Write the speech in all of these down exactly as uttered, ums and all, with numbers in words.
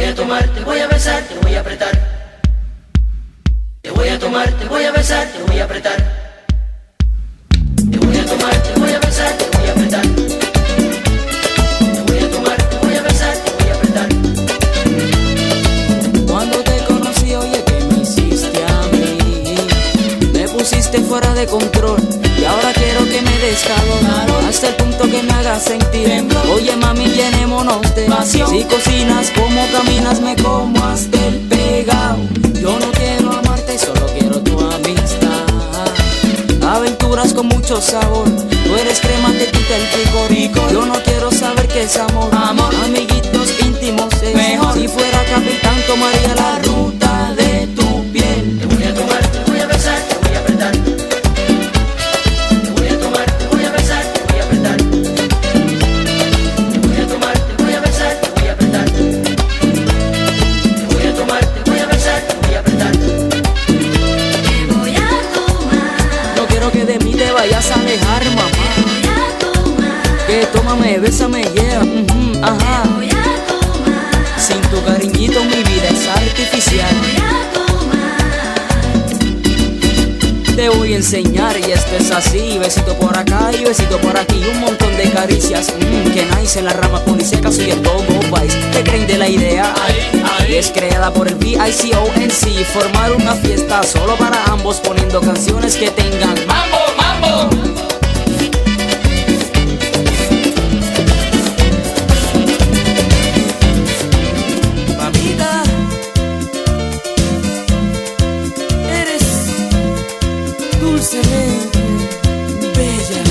a tomar, te voy a besar, te voy a apretar. Te voy a tomar, te voy a besar, te voy a apretar. Te voy a tomar, te voy a besar, te voy a apretar. Te voy a tomar, te voy a besar, te voy a apretar. Cuando te conocí, oye, ¿qué me hiciste a mí? Me pusiste fuera de control y ahora quiero que me des calor, hasta el punto que me hagas sentir. Oye, mami, llenémonos de pasión. Si cocinas, como caminas, me como hasta el pegado. Yo no quiero amarte, solo quiero tu amistad. Aventuras con mucho sabor, tú eres crema que quita el picor. Yo no quiero saber qué es amor, amor. Amiguitos íntimos es mejor. Si fuera capitán, tomaría la ruta de tu piel. Te voy a tomar, te voy a besar, te voy a apretar. Te voy a tomar, te voy a besar, te voy a apretar. Te voy a tomar, te voy a besar, te voy a apretar. Te voy a tomar, te voy a besar, te voy a apretar. Te voy a tomar. No quiero que de mí te vayas a alejar, mamá. Te voy a tomar. Que tómame, bésame, yeah, uh-huh, ajá. Te voy a tomar. Sin tu cariñito mi vida es artificial. Te voy a tomar. Te voy a enseñar y esto es así. Besito por acá y besito por aquí. Un montón de caricias, mmm, que nice. En la rama policíaca soy el Go Go Vice. ¿Qué creen de la idea? Ahí, ahí. Y es creada por el V I C O N C. Formar una fiesta solo para ambos, poniendo canciones que tengan ¡Mambo, mambo! Mamita, eres dulcemente bella.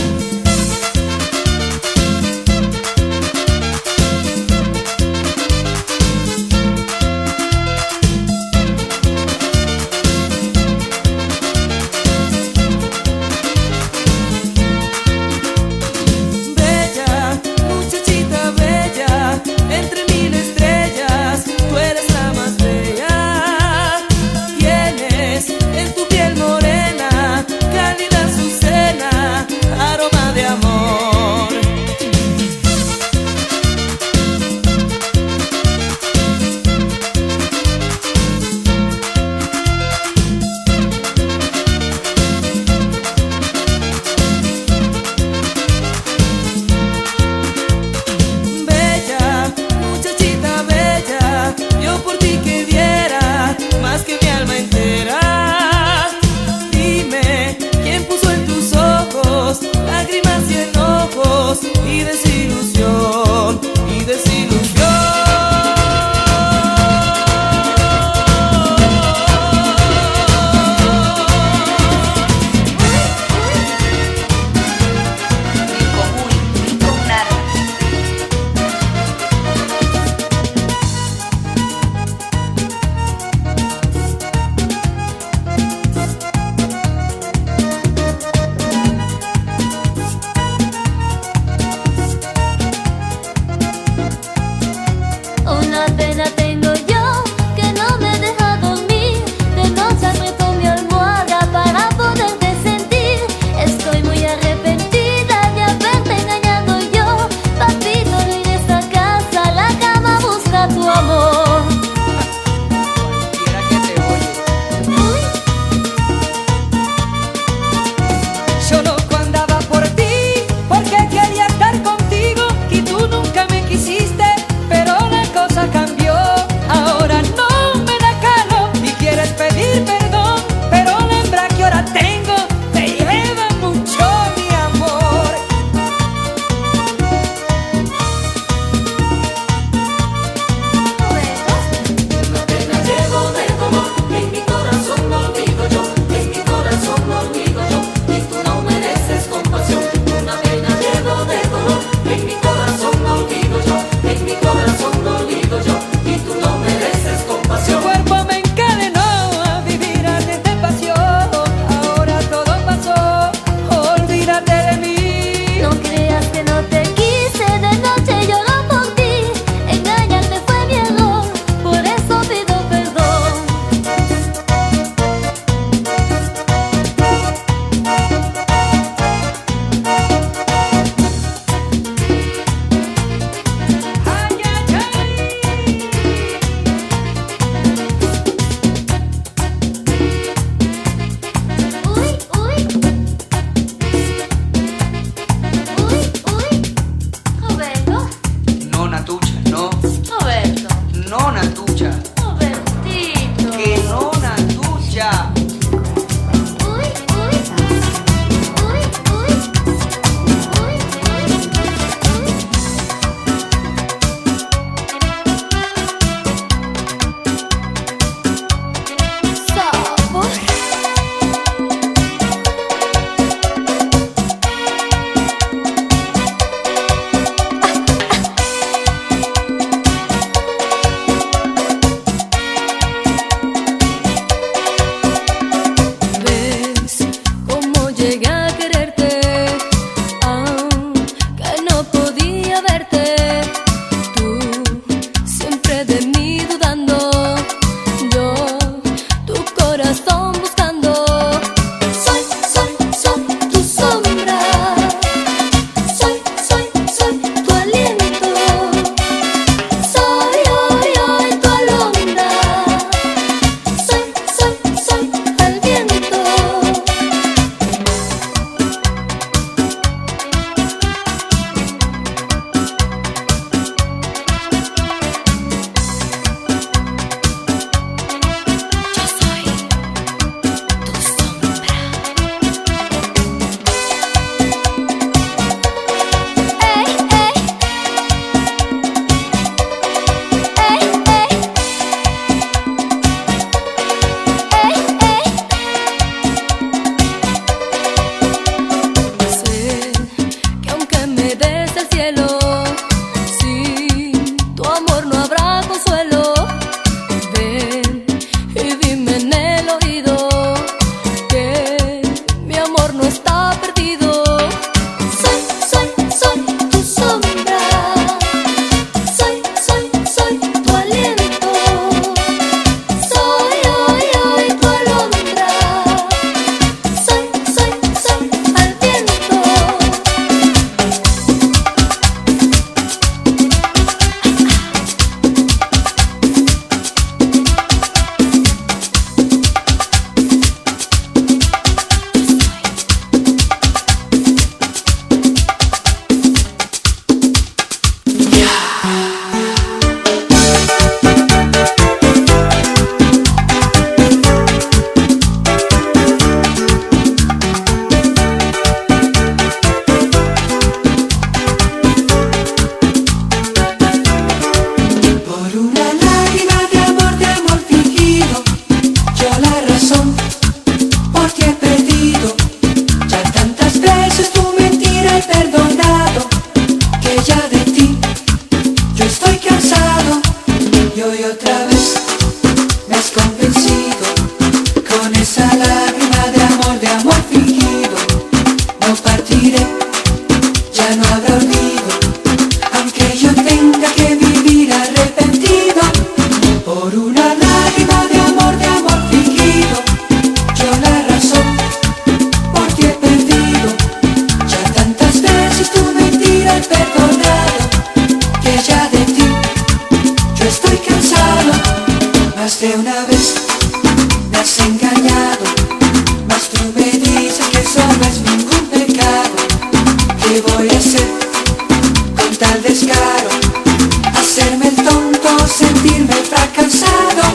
otra vez me has convencido con esa lágrima de amor, de amor fingido. No partiré, ya no habrá olvido, aunque yo tenga que vivir arrepentido por una lágrima de amor, de amor fingido. Yo la razón por ti he perdido, ya tantas veces tu mentira he perdonado, que ya de ti yo estoy cansado. Más de una vez me has engañado, mas tú me dices que eso no es ningún pecado. ¿Qué voy a hacer con tal descaro? Hacerme el tonto, sentirme fracasado.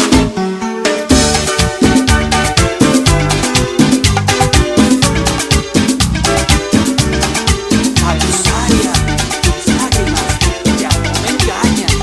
Rosaria, tus lágrimas ya no me engañan.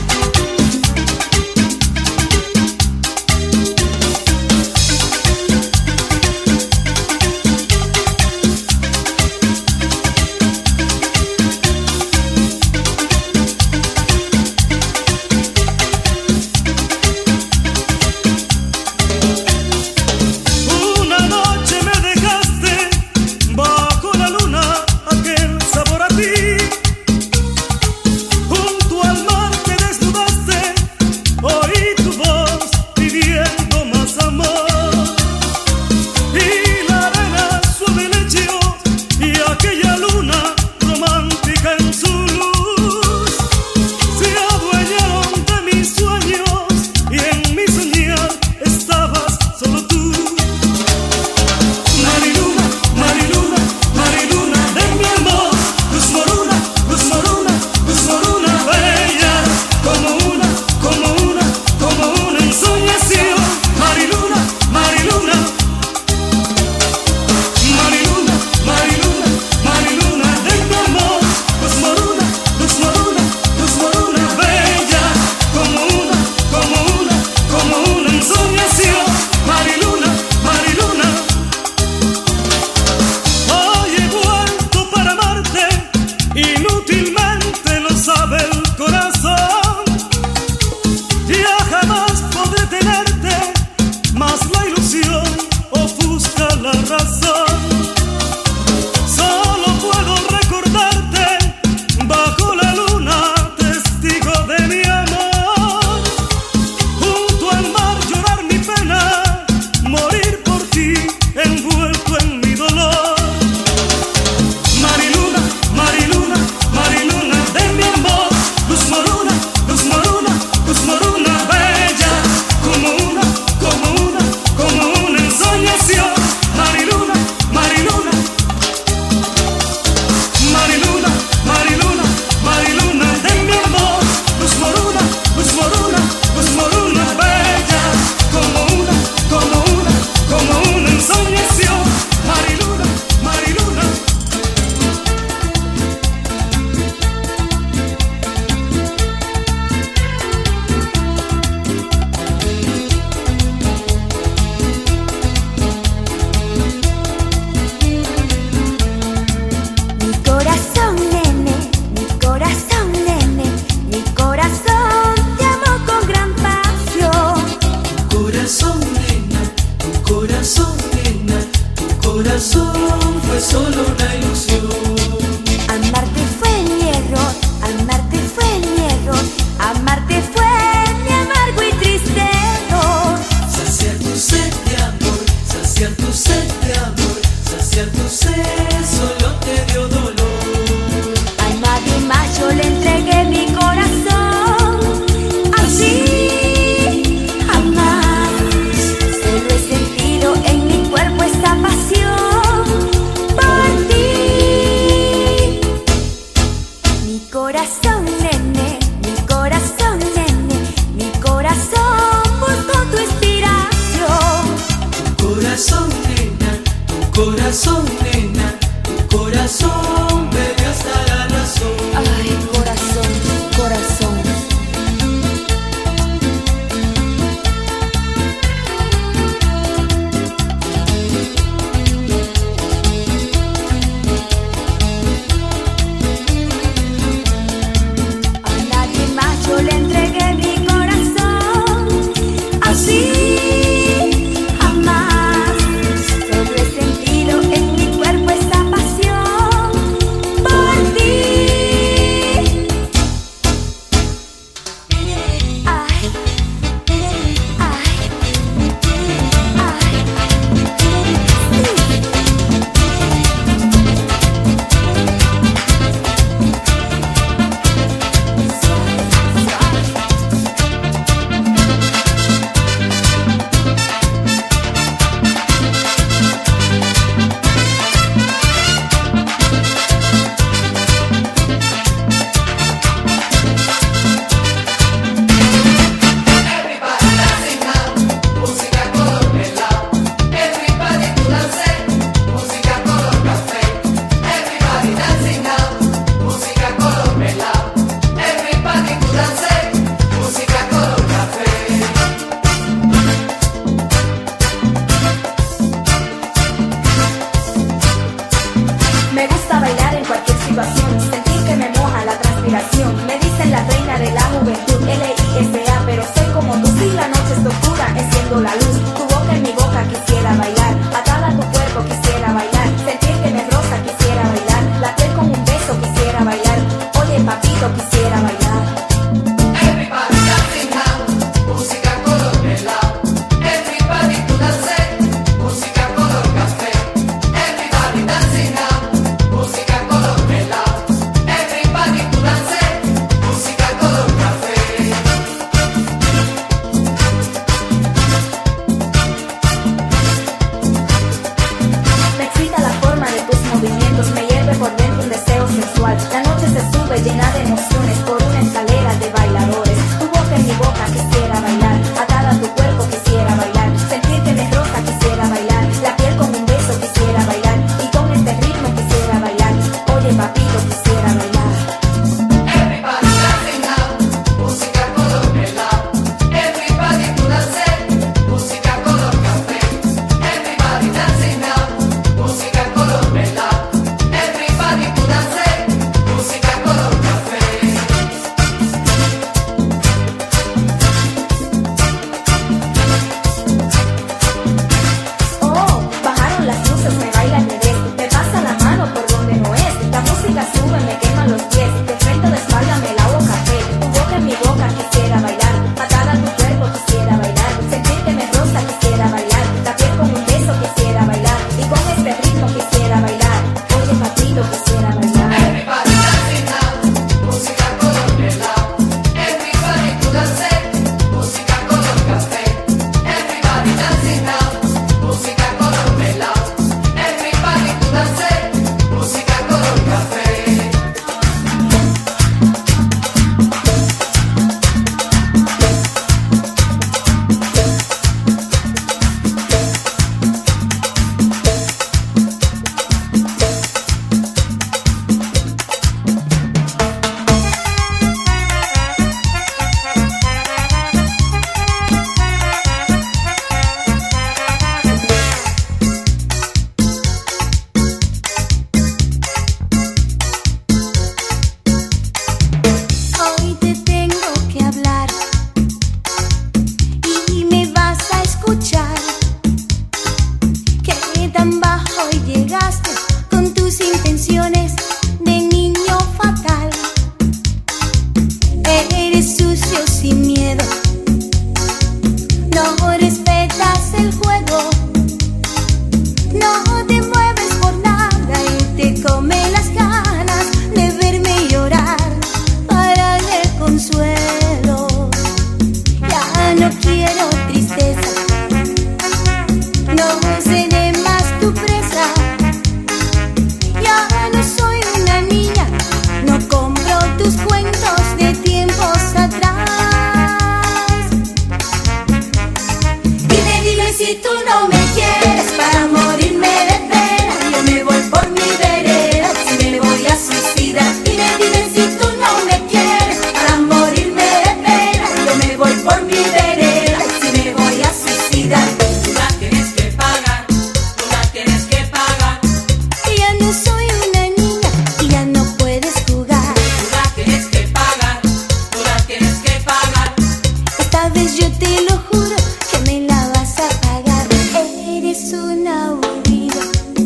si tú no me quieres para morirme de pena. Yo me voy por mi vereda, si me voy a suicidar. Dime, dime si tú no me quieres para morirme de pena. Yo me voy por mi vereda, si me voy a suicidar. Tú la tienes que pagar, tú la tienes que pagar. Y ya no soy una niña y ya no puedes jugar. Tú la tienes que pagar, tú la tienes que pagar. Esta vez yo te lo juro que me la vas a pagar. Eres un aburrido,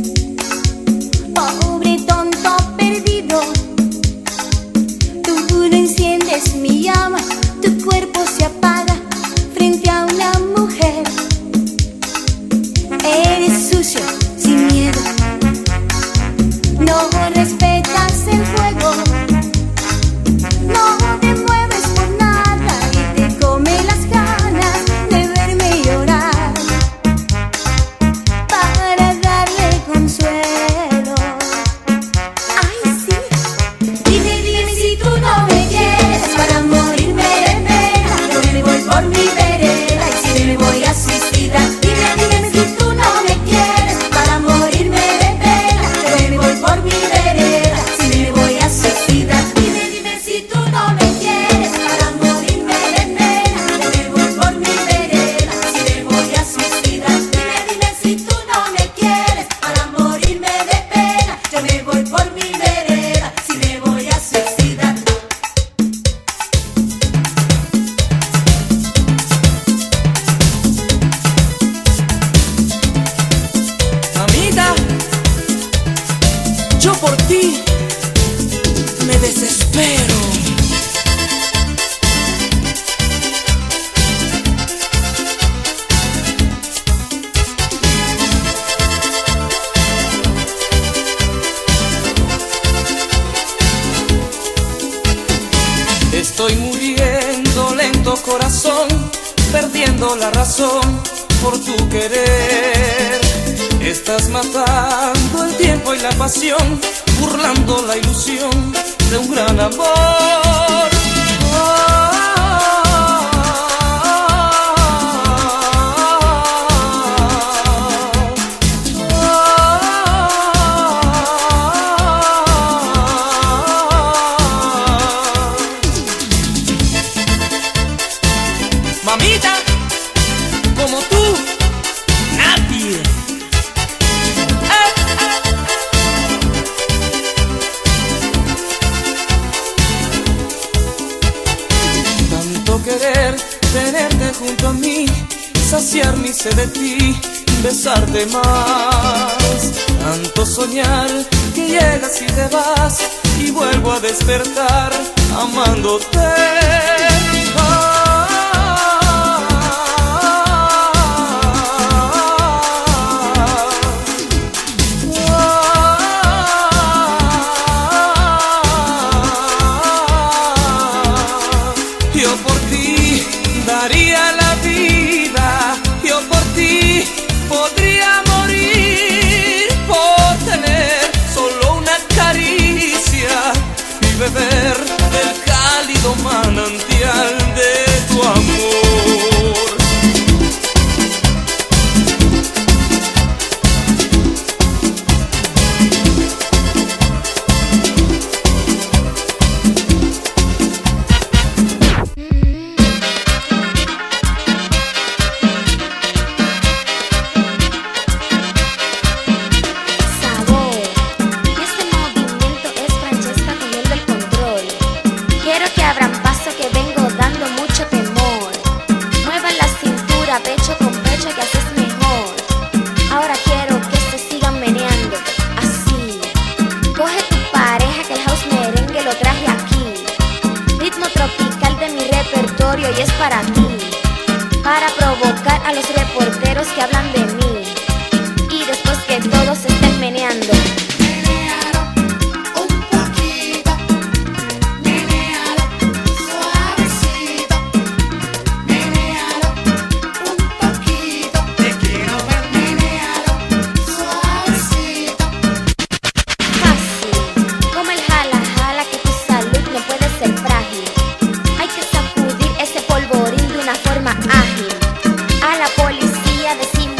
pobre tonto perdido. Tú no enciendes mi llama, tu cuerpo se apaga frente a una mujer. Eres sucio, sin miedo, no respetas el juego. No te mueves por nada y te come las ganas de verme llorar para darle consuelo. Ay, sí. Dime, dime si tú no me quieres para morirme de pena. Yo me voy por mi vereda y si me voy a suicidar. Dime, dime si tú no me quieres para morirme de pena. Yo me voy por mi vereda si me voy a suicidar. Dime, dime si tú no me quieres para morirme de pena. Yo me voy por mi vereda si me voy a suicidar. Dime, dime si tú no me quieres para morirme de pena. Yo me voy por mi vereda si me voy a suicidar. Mamita, yo por ti me desespero. Estoy muriendo lento, corazón, perdiendo la razón por tu querer. Estás matando el tiempo y la pasión, burlando la ilusión de un gran amor. Mamita, como tú, nadie. Tanto querer tenerte junto a mí, saciar mi sed de ti, besarte más. Tanto soñar que llegas y te vas y vuelvo a despertar amándote. Yo por ti daría la vida, yo por ti podría morir por tener solo una caricia y beber del cálido manantial de tu amor. Sabor. Y este movimiento es Francesca cogiendo el control. Quiero que abran paso que vengo dando mucho temor. Muevan la cintura, pecho con pecho que así es mejor. Ahora quiero que se sigan meneando así. Coge tu pareja que el house merengue lo traje aquí. Ritmo tropical de mi repertorio y es para ti. Para provocar a los reporteros que hablan de mí. Y después que todos se estén meneando. Un poquito, menealo, suavecito, menealo, un poquito, te quiero ver, menealo, suavecito. Fácil, como el jala jala que tu salud no puede ser frágil. Hay que sacudir ese polvorín de una forma ágil. A la policía decimos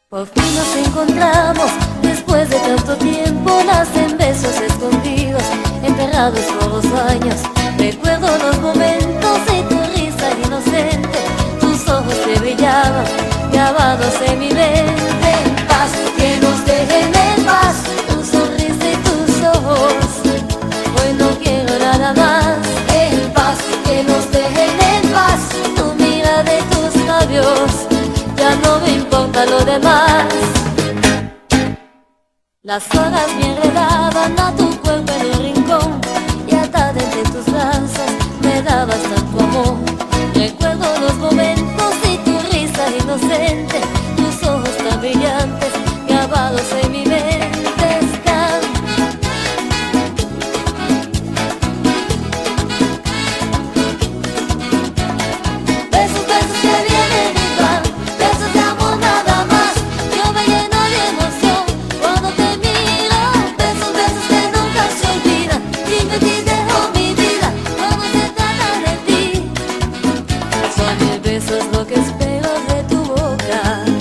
Por fin nos encontramos, después de tanto tiempo, nacen besos escondidos, enterrados por los años. Recuerdo los momentos y tu risa inocente, tus ojos que brillaban, grabados en mi mente. En paz, que nos dejen en paz, tu sonrisa y tus ojos, hoy no quiero nada más. En paz, que nos dejen en paz, tu mirada y tus labios, ya no me importa lo demás. Las horas me enredaban a tu cuerpo en el rincón, y atada entre tus brazos me dabas tanto amor. Recuerdo los momentos y tu risa inocente, tus ojos tan brillantes, grabados en mi mente están. Besos, besos que vienen y van, besos de amor nada más. Yo me lleno de emoción cuando te miro. Besos, besos que nunca se olvidan, y me ti dejo mi vida cuando se trata de ti. Son mil besos lo que espero de tu boca.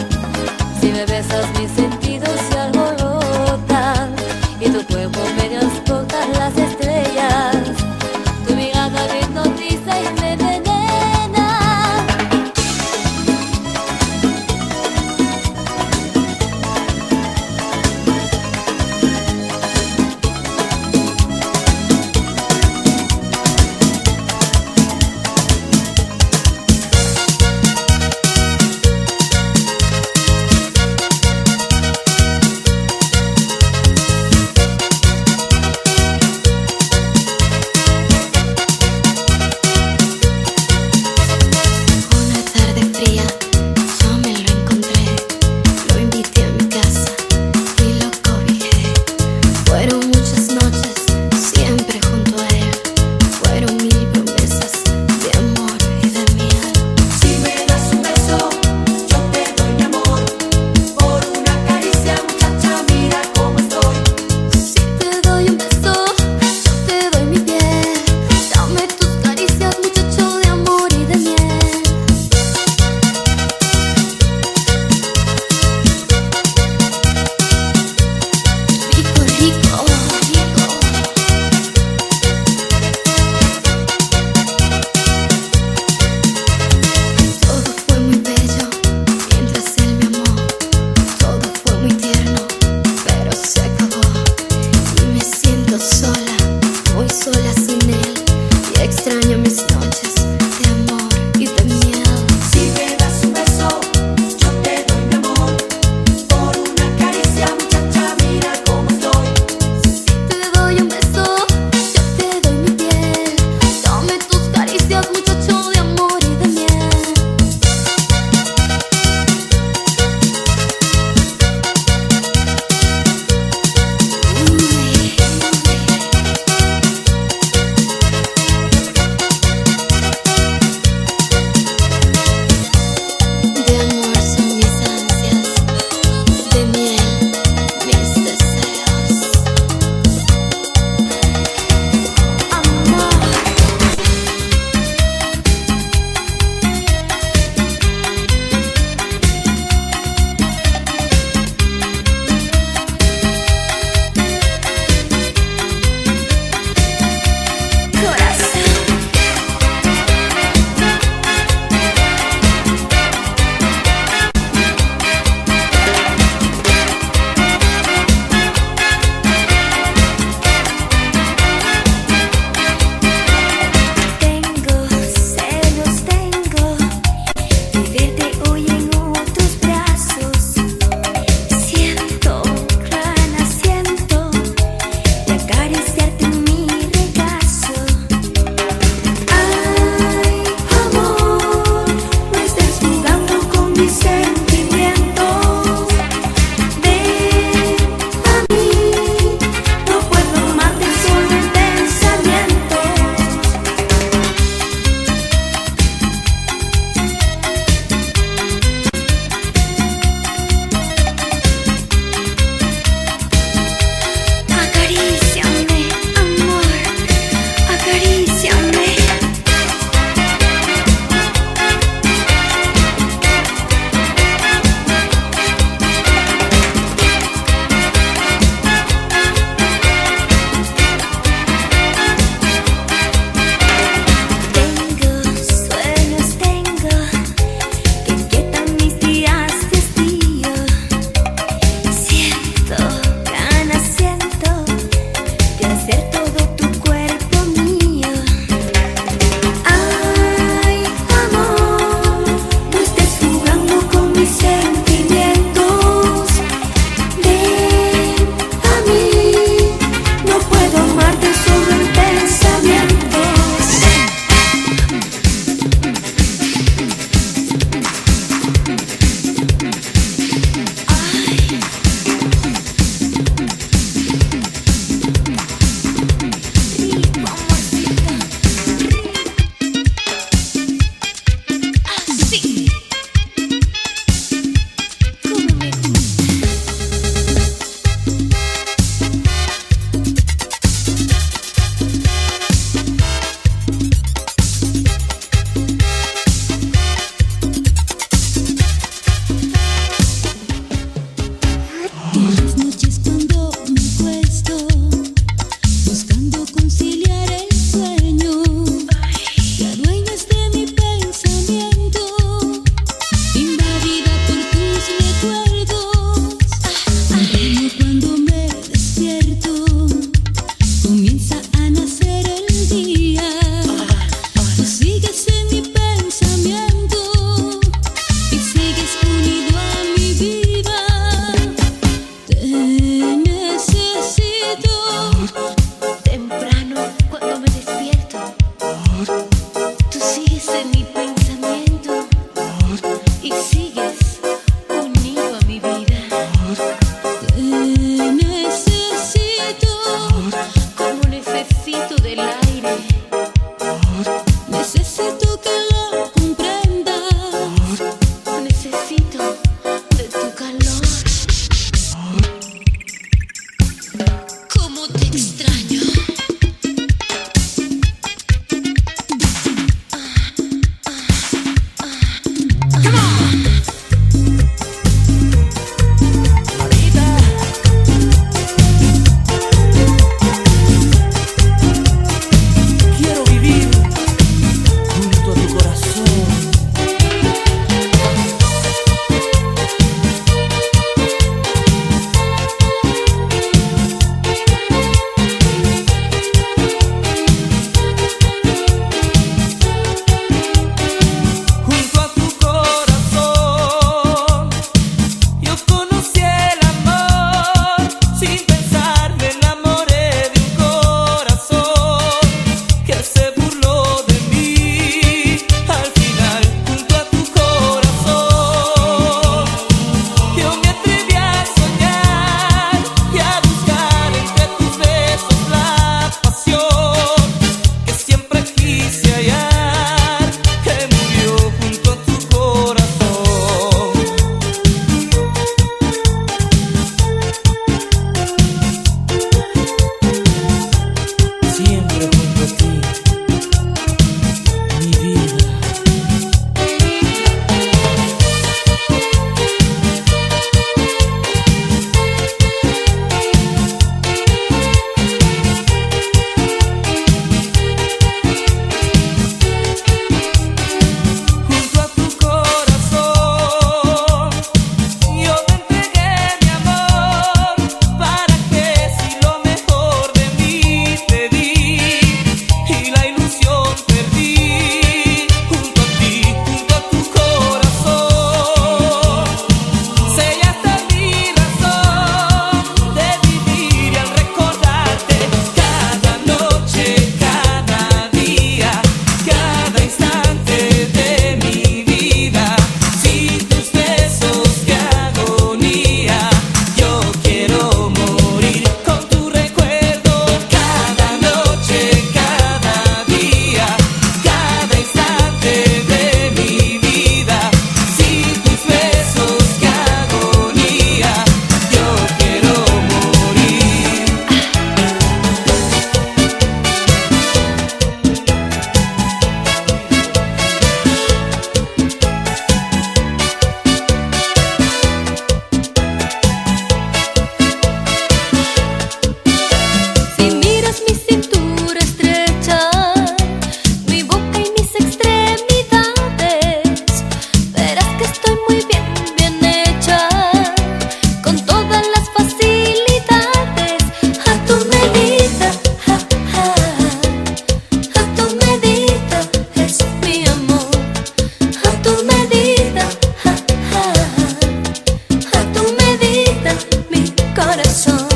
corazón.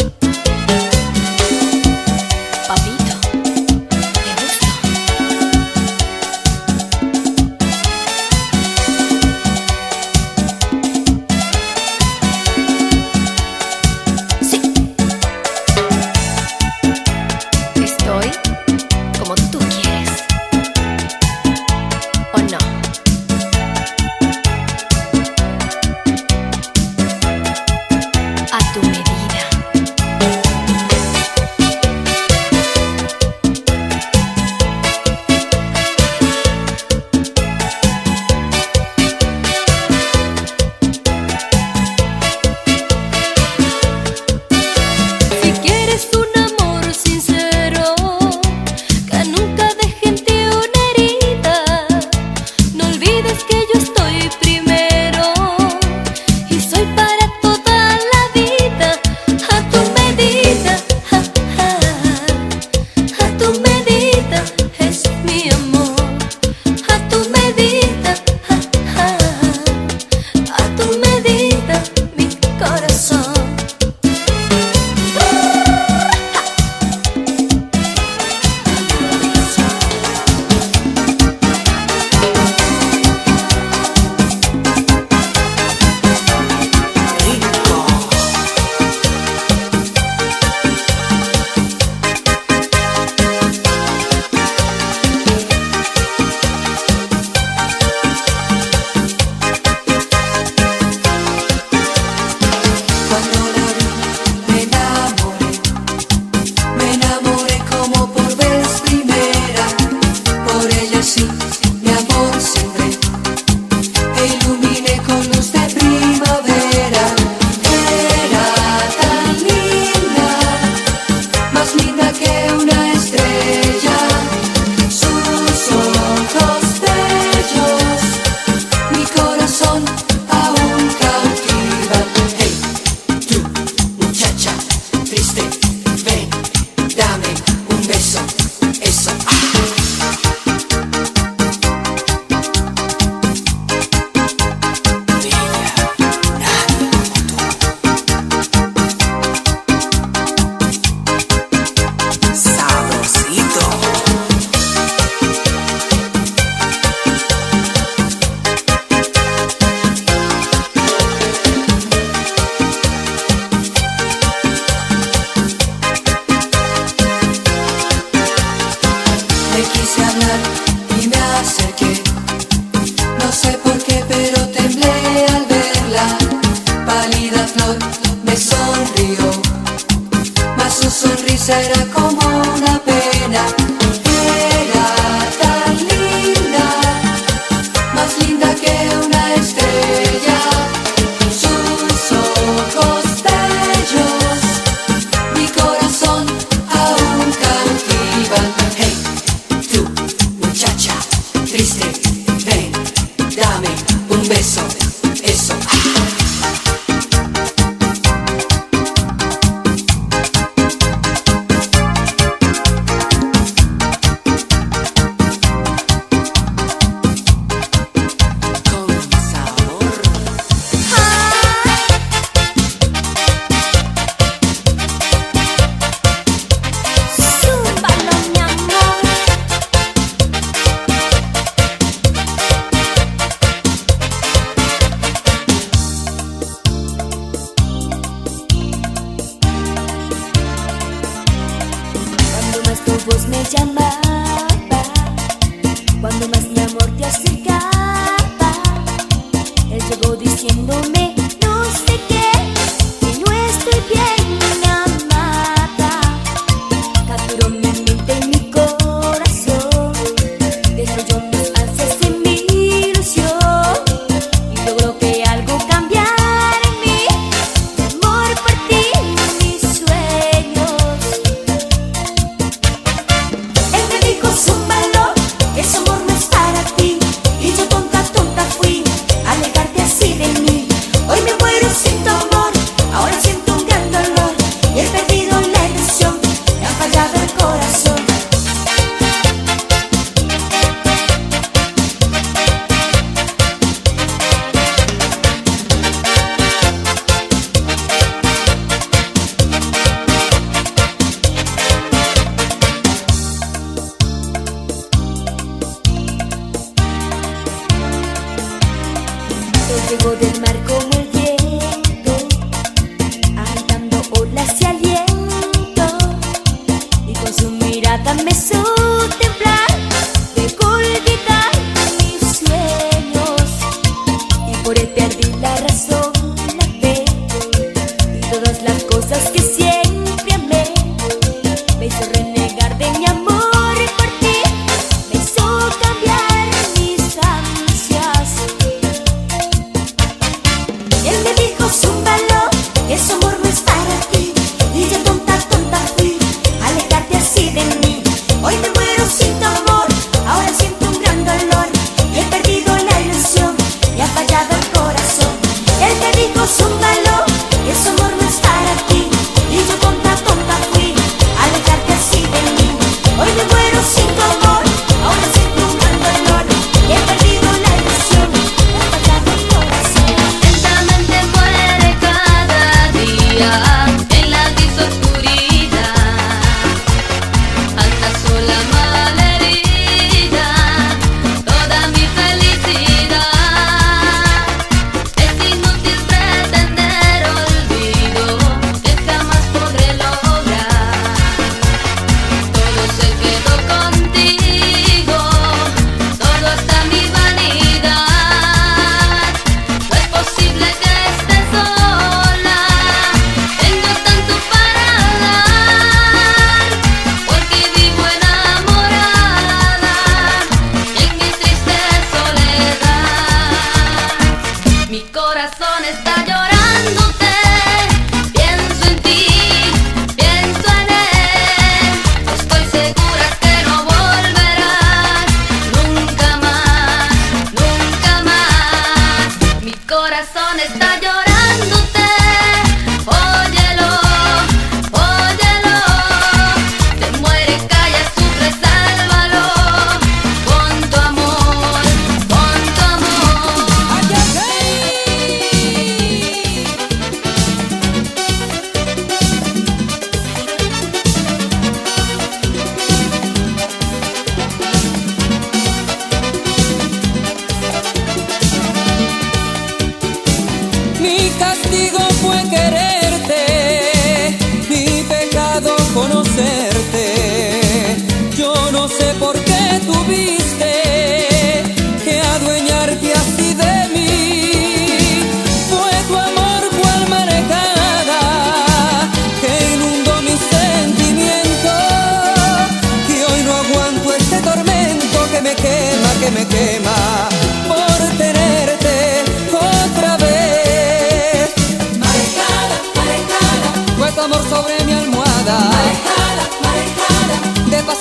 Papito, te gusto. Sí. Estoy como tú quieres. ¿O no? A tu medida. Si quieres un amor sincero, que nunca deje en ti una herida, no olvides que yo estoy primero y soy para toda la vida. A tu medida, ja, ja, a tu medida es mi amor. A tu medida, ja, ja, a tu medida mi corazón. Cuando la vi me enamoré, me enamoré como por vez primera. Por ella sí mi amor sembré e iluminé con luz de primavera. Era tan linda, más linda que una estrella. Sus ojos bellos mi corazón aún cautivan. Hey, tú, muchacha triste, ven, dame un beso, eso. Ah. Bella, nadie como tú. Sabrosito. Le quise hablar y me acerqué, no sé por qué, pero temblé al verla. Pálida flor me sonrió, mas su sonrisa era como una pena. Era tan linda, más linda que una estrella. Sus ojos bellos mi corazón aún cautivan. Hey, tú, muchacha triste, ven, dame un beso, eso. Ah. voz me llamaba, cuando más mi amor te acercaba. Él llegó diciéndome no sé qué, que no estoy bien amada. Capturó mi mente y mi corazón, dejó yo mis ansias en mi ilusión, y logró que algo cambiara en mí, mi amor por ti, mis sueños. Él me dijo zúmbalo, ese amor no es para ti, y yo tonta, tonta fui a alejarte así de mí.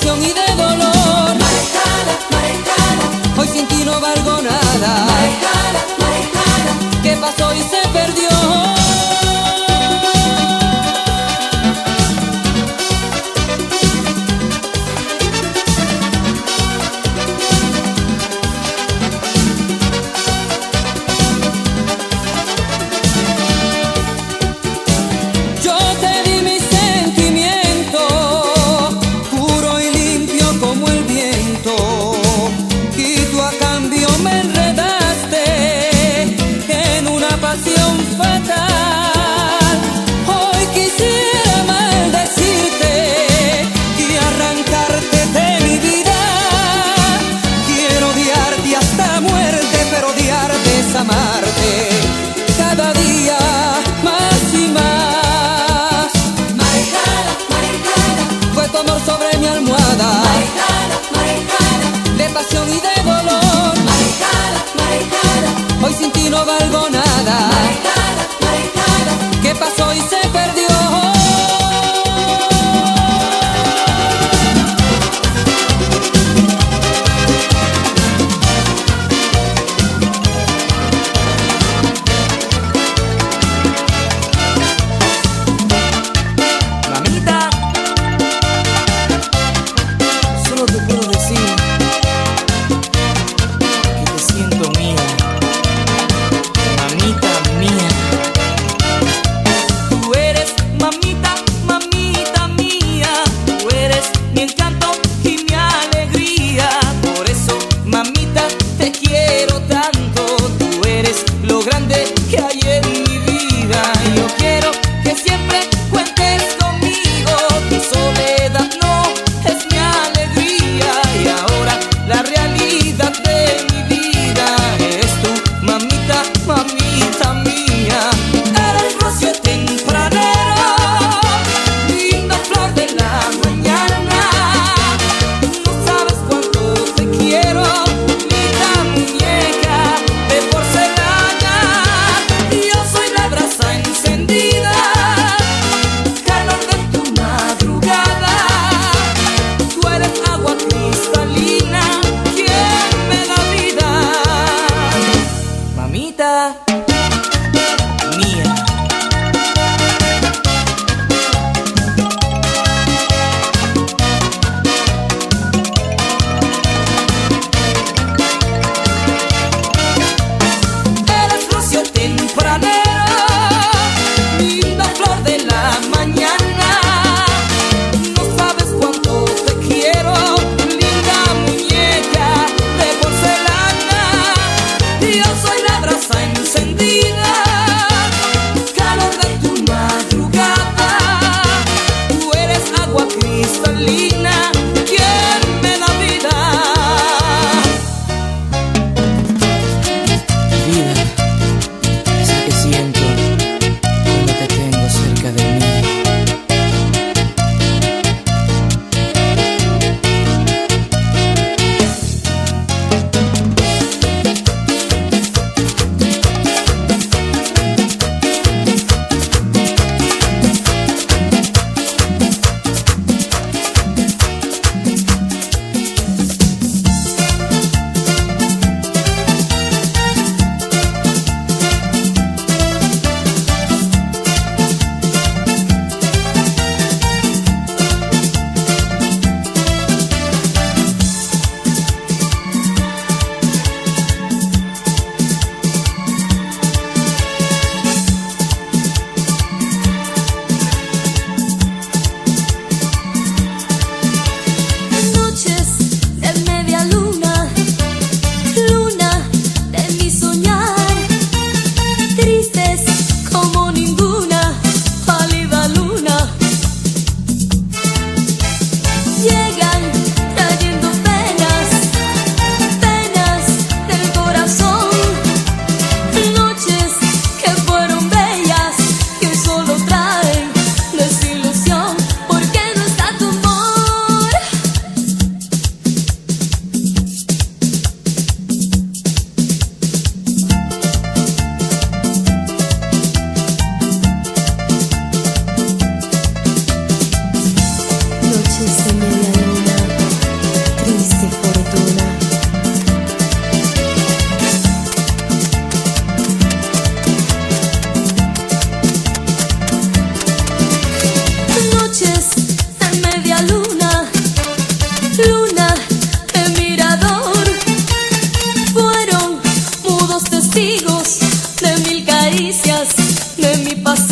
traición y de dolor. Marejada, marejada, Hoy sin ti no valgo nada. marejada, marejada. ¿Qué pasó y se perdió? Yo te di mi sentimiento, puro y limpio como el viento, y tú a cambio me enredaste en una pasión fatal.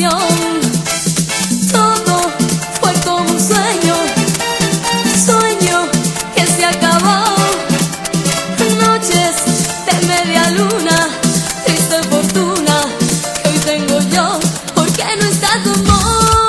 ilusión. Todo fue como un sueño, sueño que se acabó. Noches de media luna, triste fortuna que hoy tengo yo, porque no está tu amor.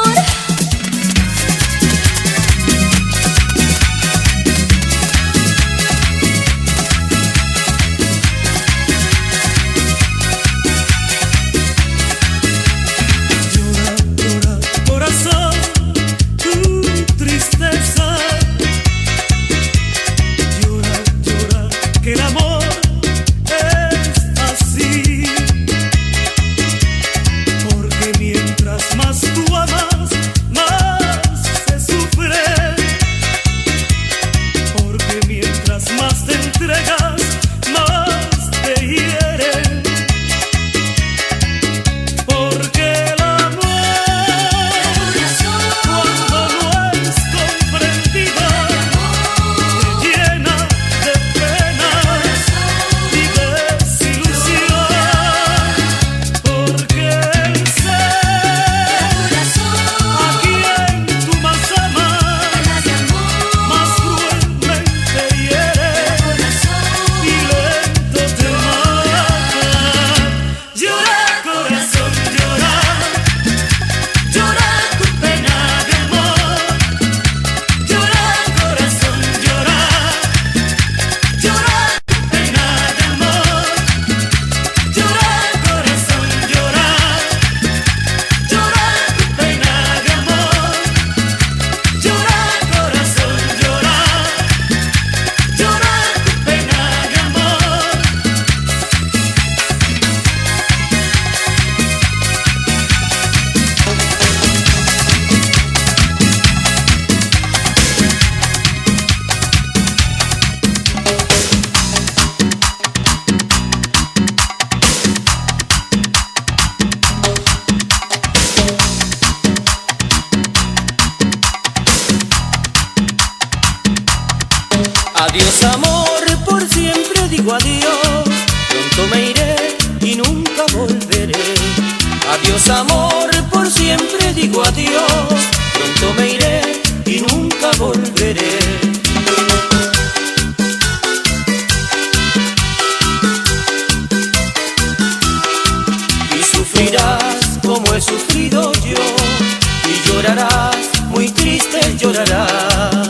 Adiós amor, por siempre digo adiós, pronto me iré y nunca volveré. Adiós amor, por siempre digo adiós, pronto me iré y nunca volveré. Y sufrirás como he sufrido yo, y llorarás, muy triste llorarás.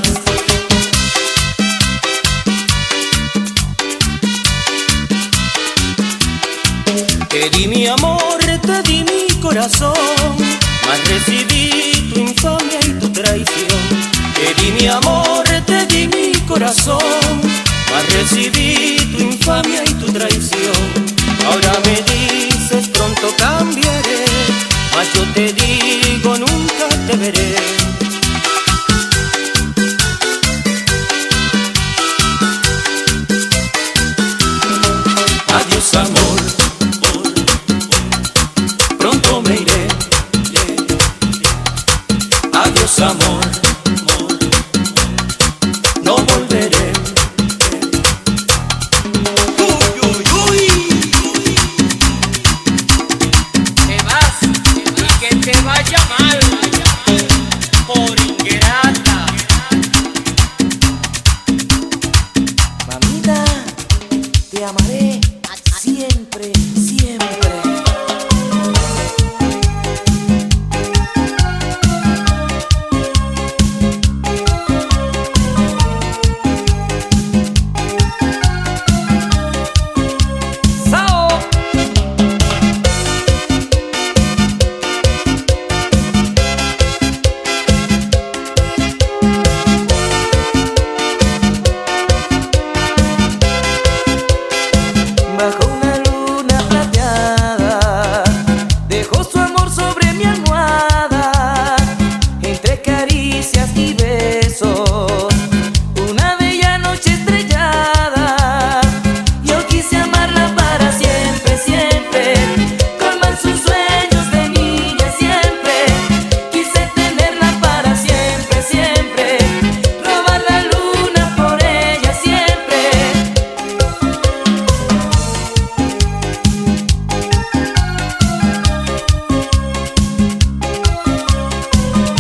Te di mi amor, te di mi corazón, mas recibí tu infamia y tu traición. Te di mi amor, te di mi corazón, mas recibí tu infamia y tu traición. Ahora me dices pronto cambiaré, mas yo te digo nunca te veré. Adiós amor, pronto me iré. Adiós amor, no volveré. Uy, uy, uy. Te vas y que te vaya mal por ingrata. Mamita, te amaré siempre, siempre.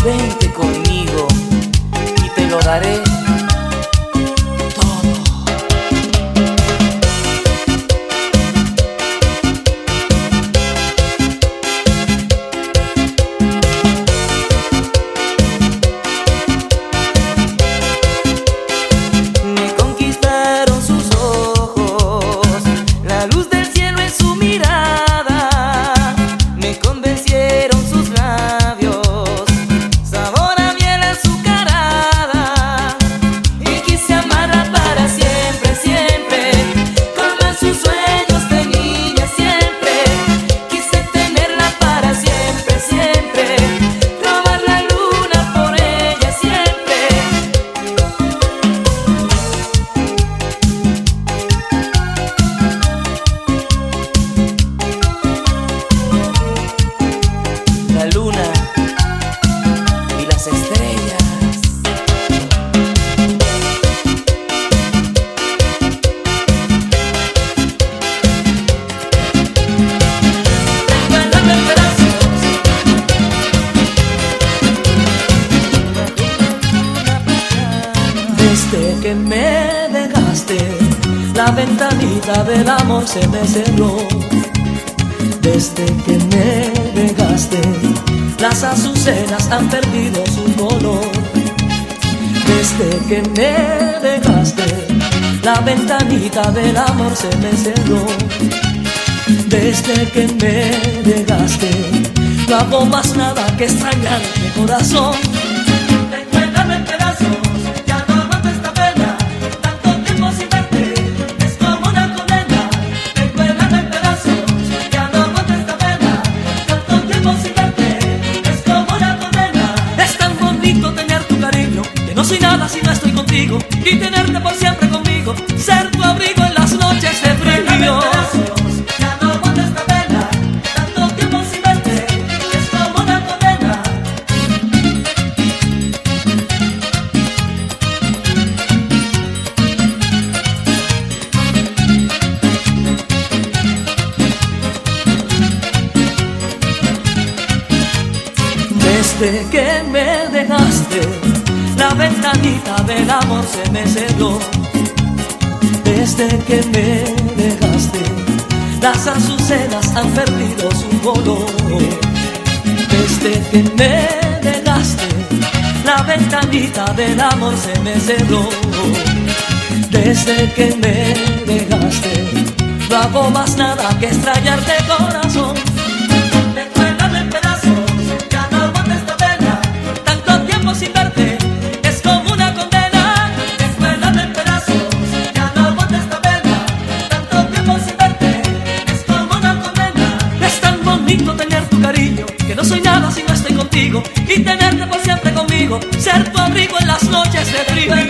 vente conmigo y te lo daré todo. Me conquistaron sus ojos, la luz del cielo en su mirada, me convencieron sus labios, sabor a miel azucarada, y quise amarla para siempre, siempre, como en sus sueños de niña siempre, quise tenerla para siempre, siempre, robar la luna por ella siempre. La luna y las estrellas. Recuérdame en pedazos. Desde que me dejaste, la ventanita del amor se me cerró. Desde que me dejaste, las azucenas han perdido su color. Desde que me dejaste, la ventanita del amor se me cerró. Desde que me dejaste, no hago más nada que extrañarte, corazón. Recuérdame en pedazos, ya no aguanto esta pena, tanto tiempo sin verte, es como una condena. Recuérdame en pedazos, ya no aguanto esta pena, tanto tiempo sin verte, es como una condena. Es tan bonito tener tu cariño, que no soy nada si no estoy contigo, y tenerte por siempre conmigo, ser tu abrigo en las noches de frío. Ya no aguanto esta pena, tanto tiempo sin verte, es como una condena. Desde que me dejaste, la ventanita del amor se me cerró. Desde que me dejaste, las azucenas han perdido su color. Desde que me dejaste, la ventanita del amor se me cerró. Desde que me dejaste, no hago más nada que extrañarte, corazón. Recuérdame en pedazos, ya no aguanto esta pena, tanto tiempo sin verte, es como una condena. Recuérdame en pedazos, ya no aguanto esta pena, tanto tiempo sin verte, es como una condena. Es tan bonito tener tu cariño, que no soy nada si no estoy contigo, y tenerte por siempre conmigo, ser tu abrigo en las noches de frío.